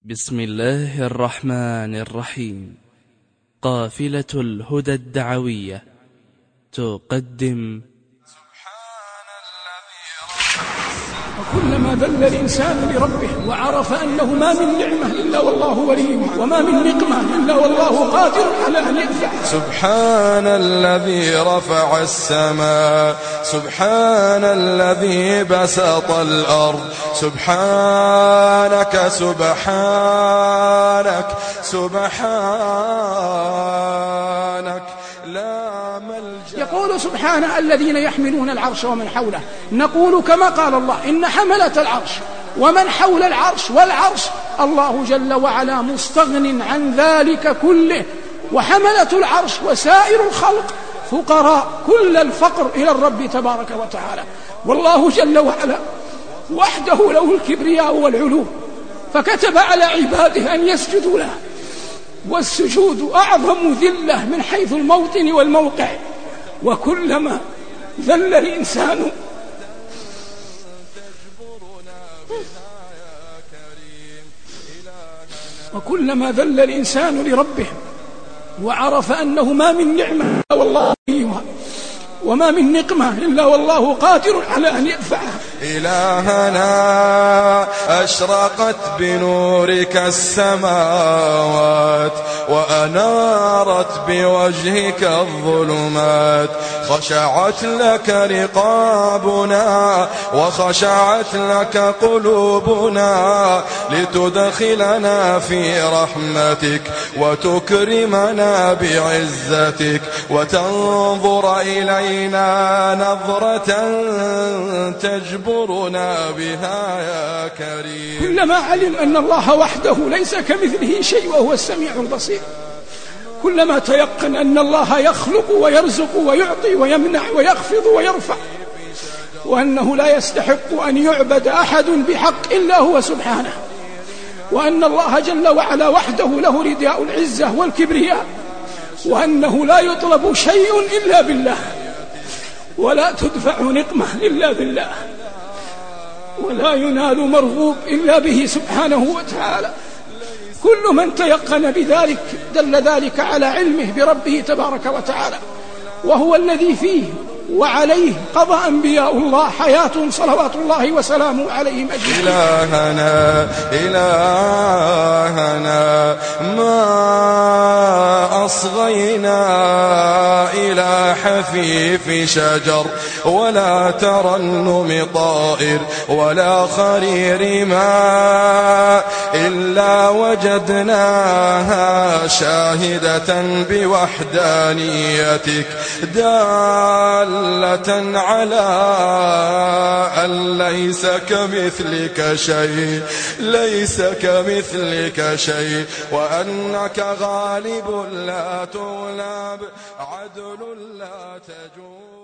بسم الله الرحمن الرحيم. قافلة الهدى الدعوية تقدم وكلما ذل الإنسان لربه وعرف أنه ما من نعمة إلا والله وليه، وما من نقمة إلا والله قادر على أن يدفعها. سبحان الذي رفع السماء، سبحان الذي بسط الأرض، سبحانك سبحانك سبحانك لا ملجأ. يقول سبحانه الذين يحملون العرش ومن حوله، نقول كما قال الله إن حملة العرش ومن حول العرش والعرش الله جل وعلا مستغن عن ذلك كله، وحملة العرش وسائر الخلق فقراء كل الفقر إلى الرب تبارك وتعالى، والله جل وعلا وحده له الكبرياء والعلو، فكتب على عباده أن يسجدوا له، والسجود أعظم ذلة من حيث الموطن والموقع. وكلما ذل الإنسان لربه وعرف أنه ما من نعمة إلا والله وما من نقمة إلا والله قادر على أن يدفعها. إلهنا أشرقت بنورك السماوات وأنارت بوجهك الظلمات، خشعت لك رقابنا وخشعت لك قلوبنا لتدخلنا في رحمتك وتكرمنا بعزتك وتنظر إلينا نظرة تجبرنا بها يا كريم. كلما علم أن الله وحده ليس كمثله شيء وهو السميع البصير، كلما تيقن أن الله يخلق ويرزق ويعطي ويمنع ويخفض ويرفع، وأنه لا يستحق أن يعبد أحد بحق إلا هو سبحانه، وأن الله جل وعلا وحده له رداء العزة والكبرياء، وأنه لا يطلب شيء إلا بالله، ولا تدفع نقمة إلا بالله، ولا ينال مرغوب إلا به سبحانه وتعالى. كل من تيقن بذلك دل ذلك على علمه بربه تبارك وتعالى، وهو الذي فيه وعليه قضى أنبياء الله حياة صلوات الله وسلامه عليهم أجمعين. إلهنا ما أصغينا إلى حفيف شجر ولا ترنم طائر ولا خرير ماء إلا وجدناها شاهدة بوحدانيتك دالة على أن ليس كمثلك شيء، ليس كمثلك شيء، وأنك غالب لا تغلب، عدل لا تجور.